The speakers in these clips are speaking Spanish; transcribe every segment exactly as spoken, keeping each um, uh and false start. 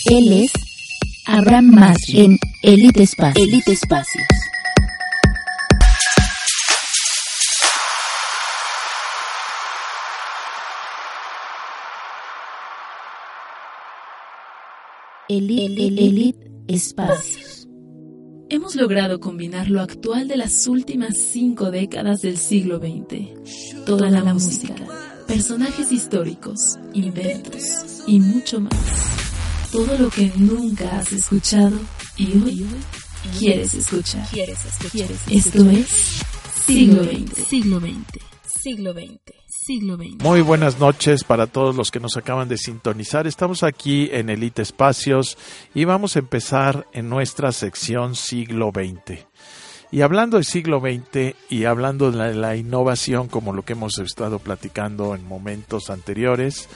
Él es Abraham Masri en Elite Espacios. Elite Espacios. Elite, Elite Espacios. Hemos logrado combinar lo actual de las últimas cinco décadas del siglo veinte. Toda la música, personajes históricos, inventos y mucho más. Todo lo que nunca has escuchado y hoy quieres escuchar. ¿Quieres escuchar? Esto es Siglo veinte. Siglo veinte. Siglo veinte. Siglo veinte. Muy buenas noches para todos los que nos acaban de sintonizar. Estamos aquí en Elite Espacios y vamos a empezar en nuestra sección Siglo veinte. Y hablando de siglo veinte y hablando de la, la innovación, como lo que hemos estado platicando en momentos anteriores,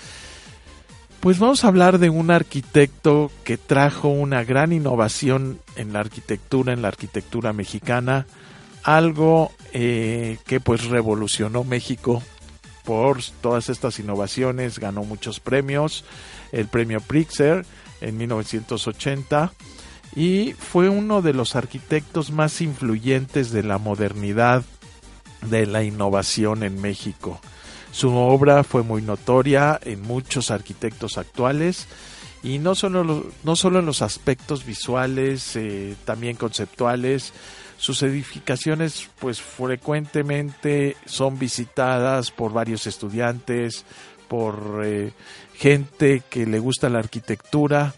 pues vamos a hablar de un arquitecto que trajo una gran innovación en la arquitectura, en la arquitectura mexicana, algo eh, que pues revolucionó México por todas estas innovaciones, ganó muchos premios, el premio Pritzker en mil novecientos ochenta, y fue uno de los arquitectos más influyentes de la modernidad, de la innovación en México. Su obra fue muy notoria en muchos arquitectos actuales, y no solo, no solo en los aspectos visuales, eh, también conceptuales. Sus edificaciones pues frecuentemente son visitadas por varios estudiantes, por eh, gente que le gusta la arquitectura,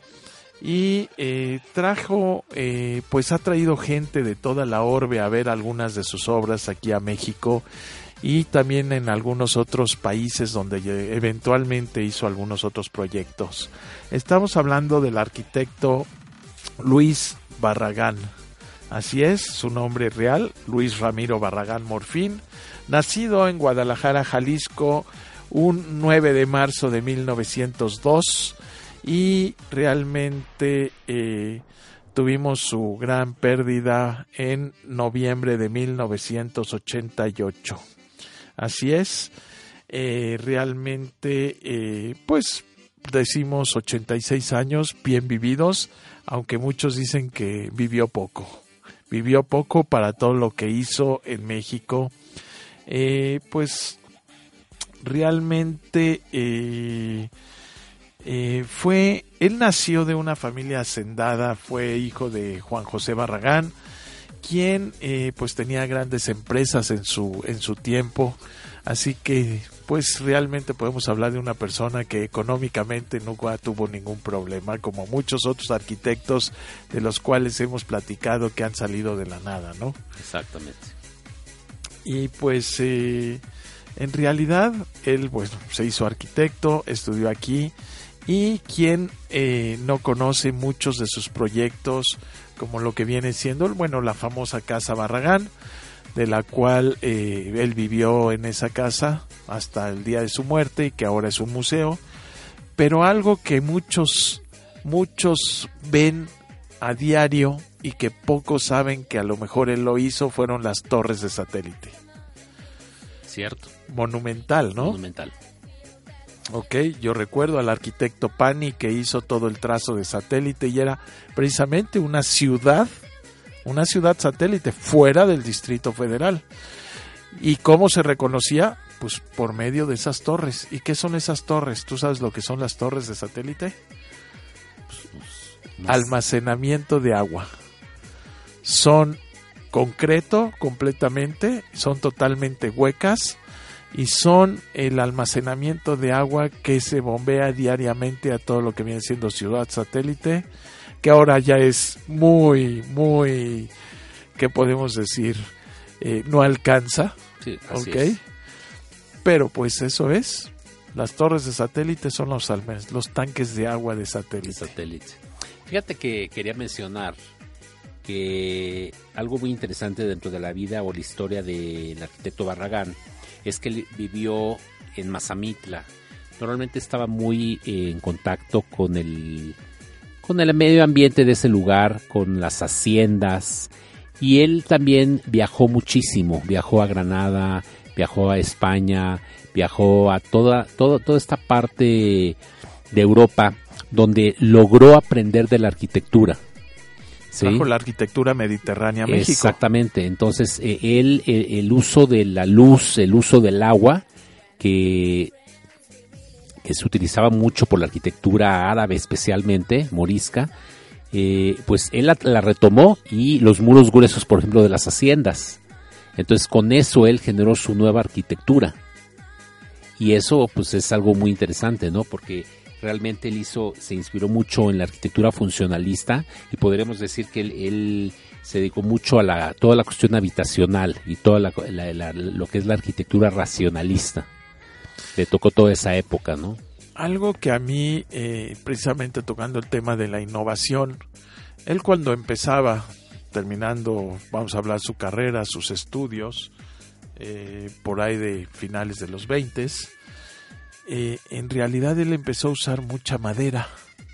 y eh, trajo, eh, pues ha traído gente de toda la orbe a ver algunas de sus obras aquí a México, y también en algunos otros países donde eventualmente hizo algunos otros proyectos. Estamos hablando del arquitecto Luis Barragán. Así es, su nombre real, Luis Ramiro Barragán Morfín, nacido en Guadalajara, Jalisco, un nueve de marzo de mil novecientos dos, y realmente eh, tuvimos su gran pérdida en noviembre de mil novecientos ochenta y ocho. Así es, eh, realmente eh, pues decimos ochenta y seis años bien vividos, aunque muchos dicen que vivió poco. Vivió poco para todo lo que hizo en México. Eh, pues realmente eh, eh, fue, él nació de una familia hacendada, fue hijo de Juan José Barragán, quien eh, pues tenía grandes empresas en su en su tiempo, así que pues realmente podemos hablar de una persona que económicamente nunca tuvo ningún problema, como muchos otros arquitectos de los cuales hemos platicado que han salido de la nada, ¿no? Exactamente. Y pues eh, en realidad él pues se hizo arquitecto, estudió aquí, y quien eh, no conoce muchos de sus proyectos, como lo que viene siendo, bueno, la famosa Casa Barragán, de la cual eh, él vivió en esa casa hasta el día de su muerte y que ahora es un museo. Pero algo que muchos, muchos ven a diario y que pocos saben que a lo mejor él lo hizo, fueron las torres de satélite. Cierto. Monumental, ¿no? Monumental. Ok, yo recuerdo al arquitecto Pani que hizo todo el trazo de satélite y era precisamente una ciudad, una ciudad satélite fuera del Distrito Federal. ¿Y cómo se reconocía? Pues por medio de esas torres. ¿Y qué son esas torres? ¿Tú sabes lo que son las torres de satélite? Pues, almacenamiento de agua. Son concreto completamente, son totalmente huecas, y son el almacenamiento de agua que se bombea diariamente a todo lo que viene siendo ciudad satélite, que ahora ya es muy, muy, ¿qué podemos decir? Eh, no alcanza, sí, así ¿ok? Es. Pero pues eso es, las torres de satélite son los, los tanques de agua de satélite. satélite. Fíjate que quería mencionar que algo muy interesante dentro de la vida o la historia del arquitecto Barragán es que él vivió en Mazamitla. Normalmente estaba muy eh, en contacto con el, con el medio ambiente de ese lugar, con las haciendas, y él también viajó muchísimo. Viajó a Granada, viajó a España, viajó a toda, toda, toda esta parte de Europa, donde logró aprender de la arquitectura. ¿Sí? Trajo la arquitectura mediterránea a México. Exactamente, entonces eh, él, el, el uso de la luz, el uso del agua, que, que se utilizaba mucho por la arquitectura árabe especialmente, morisca, eh, pues él la, la retomó, y los muros gruesos, por ejemplo, de las haciendas. Entonces con eso él generó su nueva arquitectura, y eso pues es algo muy interesante, ¿no? Porque realmente él hizo, se inspiró mucho en la arquitectura funcionalista, y podríamos decir que él, él se dedicó mucho a la, toda la cuestión habitacional y toda la, la, la, lo que es la arquitectura racionalista. Le tocó toda esa época, ¿no? Algo que a mí, eh, precisamente tocando el tema de la innovación, él cuando empezaba, terminando, vamos a hablar, su carrera, sus estudios, eh, por ahí de finales de los veintes, Eh, en realidad él empezó a usar mucha madera,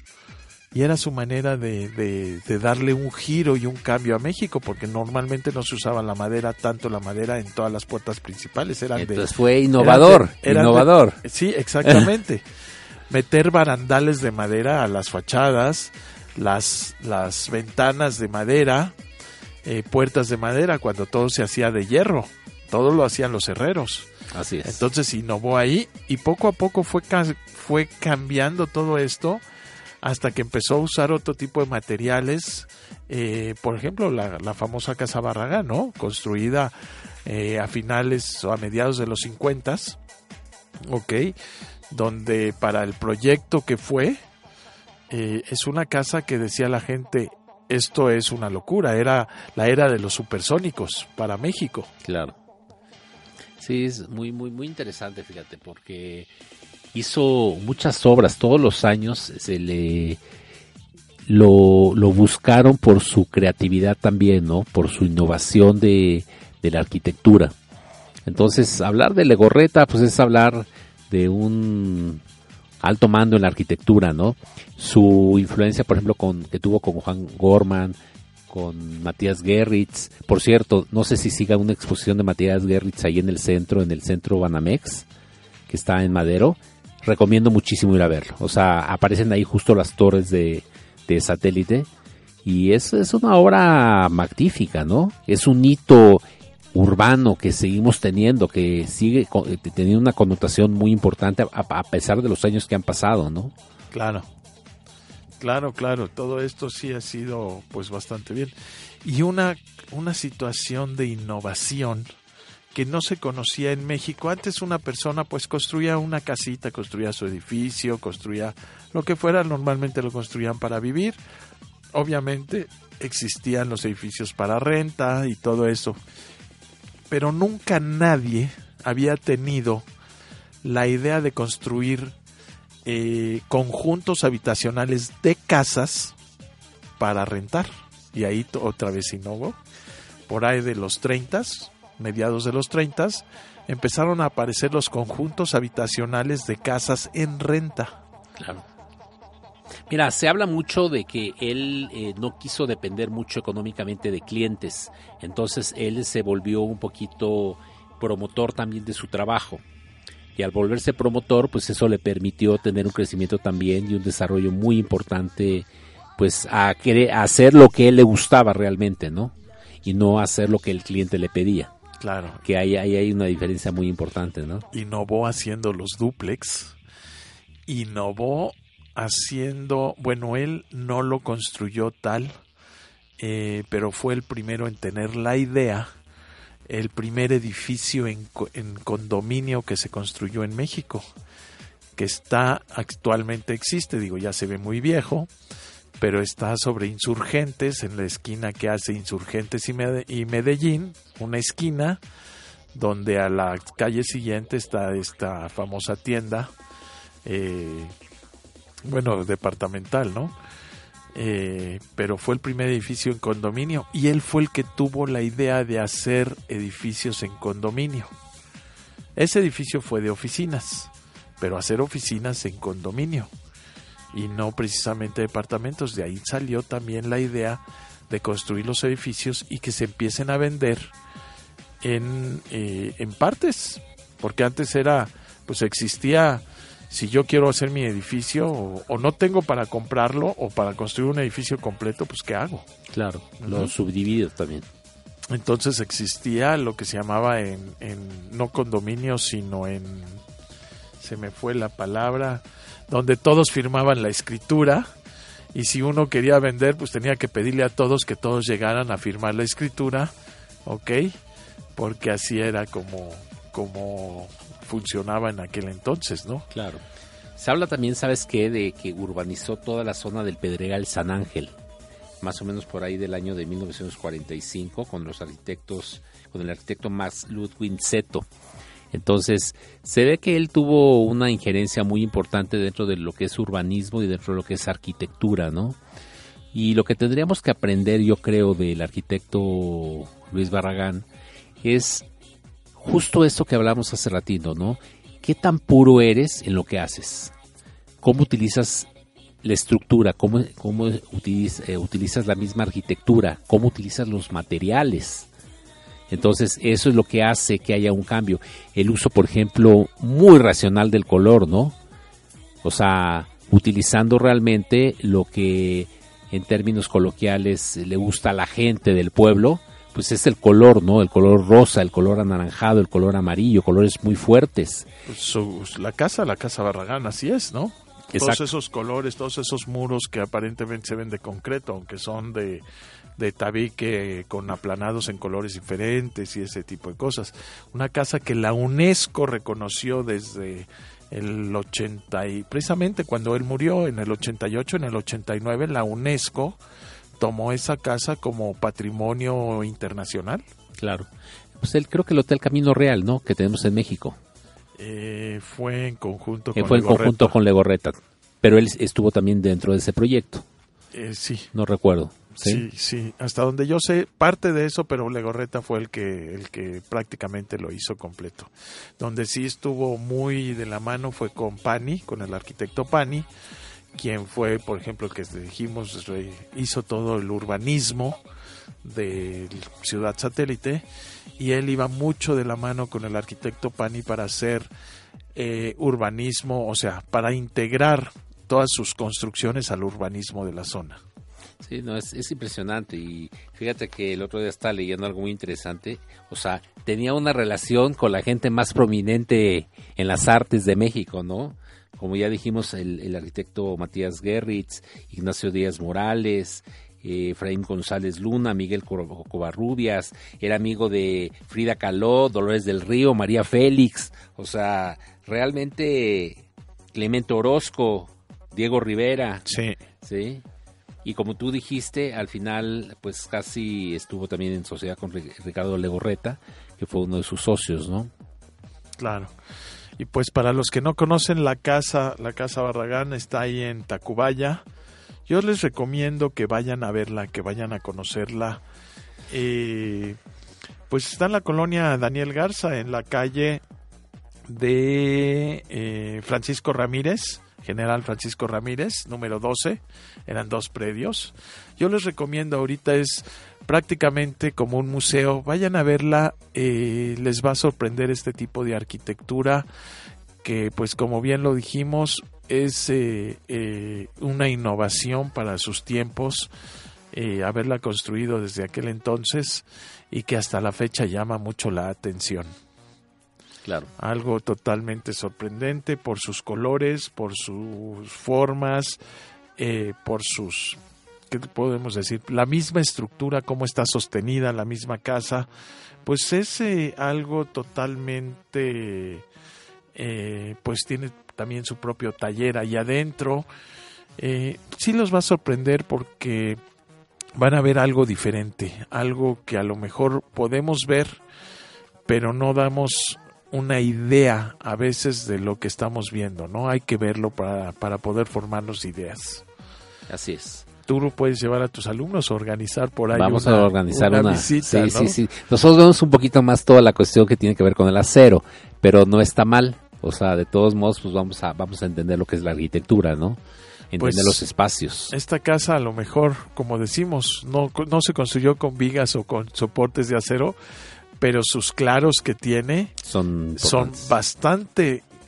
y era su manera de, de, de darle un giro y un cambio a México, porque normalmente no se usaba la madera, tanto la madera en todas las puertas principales. Eran Entonces de, fue innovador, eran de, eran innovador. De, sí, exactamente. Meter barandales de madera a las fachadas, las, las ventanas de madera, eh, puertas de madera, cuando todo se hacía de hierro, todo lo hacían los herreros. Así es. Entonces innovó ahí, y poco a poco fue, fue cambiando todo esto, hasta que empezó a usar otro tipo de materiales, eh, por ejemplo la, la famosa Casa Barragán, ¿no? Construida eh, a finales o a mediados de los cincuentas, ok, donde para el proyecto que fue, eh, es una casa que decía la gente, esto es una locura, era la era de los supersónicos para México. Claro. Sí, es muy, muy, muy interesante, fíjate, porque hizo muchas obras, todos los años se le lo, lo buscaron por su creatividad también, ¿no? Por su innovación de, de la arquitectura. Entonces, hablar de Legorreta, pues es hablar de un alto mando en la arquitectura, ¿no? Su influencia, por ejemplo, con que tuvo con Juan Gorman, con Matías Gerritz. Por cierto, no sé si siga una exposición de Matías Gerritz ahí en el centro, en el centro Banamex, que está en Madero. Recomiendo muchísimo ir a verlo. O sea, aparecen ahí justo las torres de, de satélite, y es, es una obra magnífica, ¿no? Es un hito urbano que seguimos teniendo, que sigue teniendo una connotación muy importante a, a pesar de los años que han pasado, ¿no? Claro. Claro, claro, todo esto sí ha sido pues bastante bien. Y una, una situación de innovación que no se conocía en México. Antes una persona pues construía una casita, construía su edificio, construía lo que fuera, normalmente lo construían para vivir. Obviamente existían los edificios para renta y todo eso, pero nunca nadie había tenido la idea de construir Eh, conjuntos habitacionales de casas para rentar. Y ahí t- otra vez innovó. Por ahí de los treintas, mediados de los treintas, empezaron a aparecer los conjuntos habitacionales de casas en renta. Claro. Mira, se habla mucho de que él eh, no quiso depender mucho económicamente de clientes. Entonces él se volvió un poquito promotor también de su trabajo. Y al volverse promotor, pues eso le permitió tener un crecimiento también y un desarrollo muy importante, pues a, querer, a hacer lo que él le gustaba realmente, ¿no? Y no hacer lo que el cliente le pedía. Claro. Que ahí, ahí hay una diferencia muy importante, ¿no? Innovó haciendo los dúplex. Innovó haciendo, bueno, él no lo construyó tal, eh, pero fue el primero en tener la idea. El primer edificio en, en condominio que se construyó en México, que está actualmente existe, digo, ya se ve muy viejo, pero está sobre Insurgentes, en la esquina que hace Insurgentes y, Mede- y Medellín, una esquina donde a la calle siguiente está esta famosa tienda, eh, bueno, departamental, ¿no? Eh, pero fue el primer edificio en condominio, y él fue el que tuvo la idea de hacer edificios en condominio. Ese edificio fue de oficinas, pero hacer oficinas en condominio y no precisamente departamentos. De ahí salió también la idea de construir los edificios y que se empiecen a vender en, eh, en partes, porque antes era, pues existía si yo quiero hacer mi edificio o, o no tengo para comprarlo o para construir un edificio completo, pues ¿qué hago? Claro, Uh-huh. lo subdivido también. Entonces existía lo que se llamaba en, en no condominios, sino en, se me fue la palabra, donde todos firmaban la escritura, y si uno quería vender, pues tenía que pedirle a todos que todos llegaran a firmar la escritura, ¿ok? Porque así era como, como funcionaba en aquel entonces, ¿no? Claro. Se habla también, ¿sabes qué?, de que urbanizó toda la zona del Pedregal San Ángel, más o menos por ahí del año de mil novecientos cuarenta y cinco, con los arquitectos, con el arquitecto Max Ludwig Seto. Entonces, se ve que él tuvo una injerencia muy importante dentro de lo que es urbanismo y dentro de lo que es arquitectura, ¿no? Y lo que tendríamos que aprender, yo creo, del arquitecto Luis Barragán es justo esto que hablamos hace ratito, ¿no? ¿Qué tan puro eres en lo que haces? ¿Cómo utilizas la estructura? ¿Cómo, cómo utiliz, eh, utilizas la misma arquitectura? ¿Cómo utilizas los materiales? Entonces, eso es lo que hace que haya un cambio. El uso, por ejemplo, muy racional del color, ¿no? O sea, utilizando realmente lo que en términos coloquiales le gusta a la gente del pueblo, pues es el color, ¿no? El color rosa, el color anaranjado, el color amarillo, colores muy fuertes. Pues su, la casa, la casa Barragán, así es, ¿no? Exacto. Todos esos colores, todos esos muros que aparentemente se ven de concreto, aunque son de, de tabique con aplanados en colores diferentes y ese tipo de cosas. Una casa que la UNESCO reconoció desde el ochenta y precisamente cuando él murió en el ochenta y ocho, en el ochenta y nueve la UNESCO tomó esa casa como patrimonio internacional. Claro. Pues él, creo que el Hotel Camino Real, ¿no?, que tenemos en México. Eh, fue en conjunto eh, con fue en Legorreta. conjunto con Legorreta, pero él estuvo también dentro de ese proyecto. Eh, sí. No recuerdo. ¿Sí? sí, sí. Hasta donde yo sé, parte de eso, pero Legorreta fue el que el que prácticamente lo hizo completo. Donde sí estuvo muy de la mano fue con Pani, con el arquitecto Pani, quien fue, por ejemplo, el que dijimos, hizo todo el urbanismo de Ciudad Satélite, y él iba mucho de la mano con el arquitecto Pani para hacer eh, urbanismo, o sea, para integrar todas sus construcciones al urbanismo de la zona. Sí, no, es, es impresionante, y fíjate que el otro día estaba leyendo algo muy interesante. O sea, tenía una relación con la gente más prominente en las artes de México, ¿no? Como ya dijimos, el, el arquitecto Matías Guerritz, Ignacio Díaz Morales, eh, Efraín González Luna, Miguel Covarrubias, era amigo de Frida Kahlo, Dolores del Río, María Félix, o sea, realmente Clemente Orozco, Diego Rivera. Sí. Sí. Y como tú dijiste, al final, pues casi estuvo también en sociedad con Ricardo Legorreta, que fue uno de sus socios, ¿no? Claro. Y pues para los que no conocen la casa, la casa Barragán está ahí en Tacubaya. Yo les recomiendo que vayan a verla, que vayan a conocerla. Eh, pues está en la colonia Daniel Garza, en la calle de eh, Francisco Ramírez, General Francisco Ramírez, número doce. Eran dos predios. Yo les recomiendo, ahorita es prácticamente como un museo. Vayan a verla, eh, les va a sorprender este tipo de arquitectura que, pues como bien lo dijimos, es eh, eh, una innovación para sus tiempos, eh, haberla construido desde aquel entonces y que hasta la fecha llama mucho la atención. Claro. Algo totalmente sorprendente por sus colores, por sus formas, eh, por sus, ¿qué podemos decir? La misma estructura, cómo está sostenida la misma casa, pues es eh, algo totalmente, eh, pues tiene también su propio taller ahí adentro. Eh, sí los va a sorprender porque van a ver algo diferente, algo que a lo mejor podemos ver, pero no damos una idea a veces de lo que estamos viendo, ¿no? Hay que verlo para, para poder formarnos ideas. Así es. Tú lo puedes llevar a tus alumnos o organizar por ahí. Vamos una, a organizar una, una visita, sí, ¿no? sí, sí. Nosotros vemos un poquito más toda la cuestión que tiene que ver con el acero, pero no está mal. O sea, de todos modos, pues vamos a vamos a entender lo que es la arquitectura, ¿no? Entender pues, los espacios. Esta casa, a lo mejor, como decimos, no, no se construyó con vigas o con soportes de acero, pero sus claros que tiene son, son bastante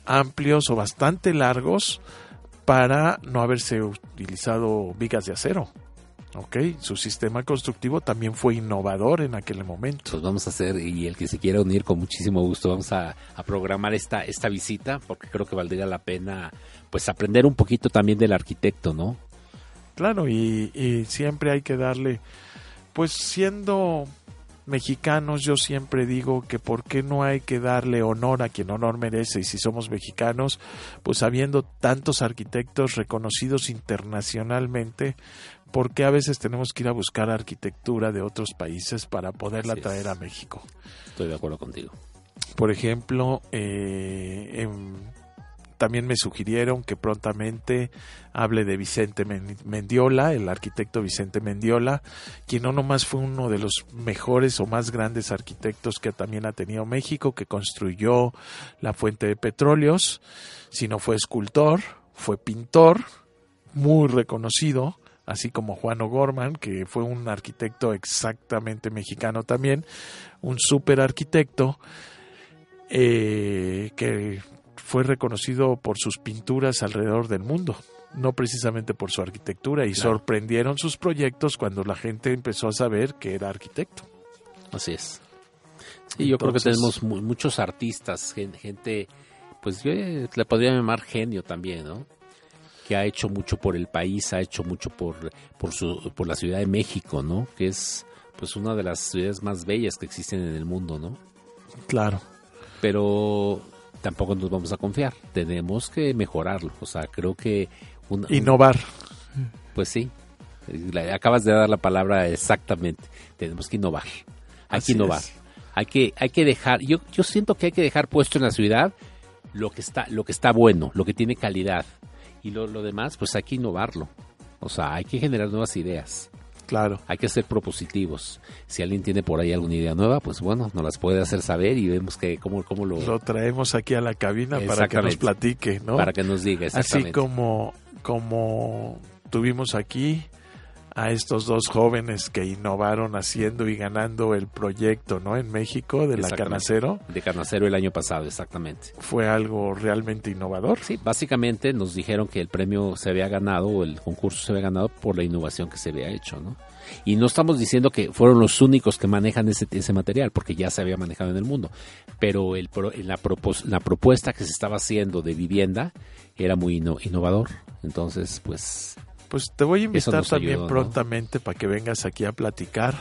amplios o bastante largos para no haberse utilizado vigas de acero. Okay, su sistema constructivo también fue innovador en aquel momento. Pues vamos a hacer, y el que se quiera unir con muchísimo gusto, vamos a, a programar esta esta visita, porque creo que valdría la pena pues aprender un poquito también del arquitecto, ¿no? Claro, y, y siempre hay que darle, pues siendo mexicanos, yo siempre digo que por qué no hay que darle honor a quien honor merece, y si somos mexicanos, pues habiendo tantos arquitectos reconocidos internacionalmente, ¿por qué a veces tenemos que ir a buscar arquitectura de otros países para poderla traer a México? Estoy de acuerdo contigo. Por ejemplo, eh, en, también me sugirieron que prontamente hable de Vicente Mendiola, el arquitecto Vicente Mendiola, quien no nomás fue uno de los mejores o más grandes arquitectos que también ha tenido México, que construyó la fuente de petróleos, sino fue escultor, fue pintor, muy reconocido, así como Juan O'Gorman, que fue un arquitecto exactamente mexicano también, un súper arquitecto eh, que fue reconocido por sus pinturas alrededor del mundo, no precisamente por su arquitectura, y claro, sorprendieron sus proyectos cuando la gente empezó a saber que era arquitecto. Así es. Sí, yo Entonces, creo que tenemos mu- muchos artistas, gente, pues yo le podría llamar genio también, ¿no? Que ha hecho mucho por el país, ha hecho mucho por por su por la Ciudad de México, ¿no? Que es pues una de las ciudades más bellas que existen en el mundo, ¿no? Claro. Pero tampoco nos vamos a confiar, tenemos que mejorarlo, o sea, creo que un, innovar. Un, pues sí, acabas de dar la palabra exactamente, tenemos que innovar, hay Así que innovar, es. hay que hay que dejar, yo yo siento que hay que dejar puesto en la ciudad lo que está lo que está bueno, lo que tiene calidad. Y lo, lo demás, pues hay que innovarlo. O sea, hay que generar nuevas ideas. Claro. Hay que ser propositivos. Si alguien tiene por ahí alguna idea nueva, pues bueno, nos las puede hacer saber y vemos que cómo, cómo lo... Lo traemos aquí a la cabina para que nos platique, ¿no? Para que nos diga, exactamente. Así como, como tuvimos aquí a estos dos jóvenes que innovaron haciendo y ganando el proyecto, ¿no? En México, de la Canacero. De Canacero el año pasado, exactamente. Fue algo realmente innovador. Sí, básicamente nos dijeron que el premio se había ganado, o el concurso se había ganado por la innovación que se había hecho, ¿no? Y no estamos diciendo que fueron los únicos que manejan ese, ese material, porque ya se había manejado en el mundo. Pero el, la, propos, la propuesta que se estaba haciendo de vivienda era muy inno, innovador. Entonces, pues... Pues te voy a invitar también ayudó, prontamente, ¿no? Para que vengas aquí a platicar.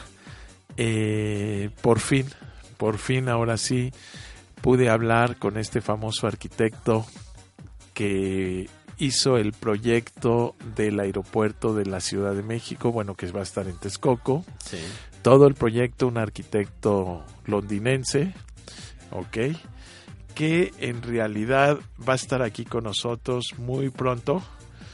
Eh, por fin, por fin, ahora sí, pude hablar con este famoso arquitecto que hizo el proyecto del aeropuerto de la Ciudad de México, bueno, que va a estar en Texcoco. Sí. Todo el proyecto, un arquitecto londinense, ¿ok? Que en realidad va a estar aquí con nosotros muy pronto.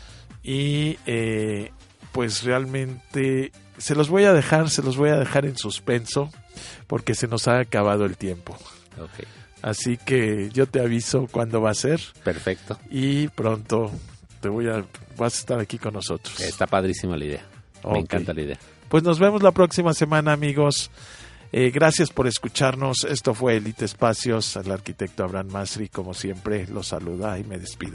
Y eh, pues realmente se los voy a dejar, se los voy a dejar en suspenso porque se nos ha acabado el tiempo. Okay. Así que yo te aviso cuándo va a ser. Perfecto. Y pronto te voy a, vas a estar aquí con nosotros. Está padrísima la idea. Okay. Me encanta la idea. Pues nos vemos la próxima semana, amigos. Eh, gracias por escucharnos. Esto fue Elite Espacios. El arquitecto Abraham Masri, como siempre, los saluda y me despido.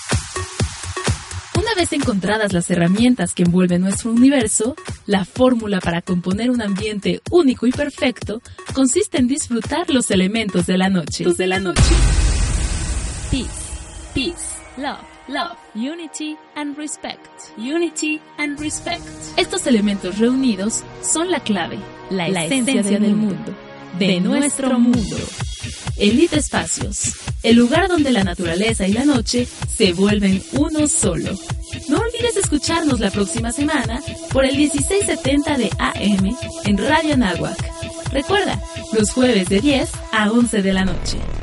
Una vez encontradas las herramientas que envuelven nuestro universo, la fórmula para componer un ambiente único y perfecto consiste en disfrutar los elementos de la noche. De la noche. Peace, peace, love, love, unity and respect. Unity and respect. Estos elementos reunidos son la clave, la, la esencia, esencia del, del mundo, de, de nuestro mundo. Elite Espacios, el lugar donde la naturaleza y la noche se vuelven uno solo. No olvides escucharnos la próxima semana por el dieciséis setenta de A M en Radio Anáhuac. Recuerda, los jueves de diez a once de la noche.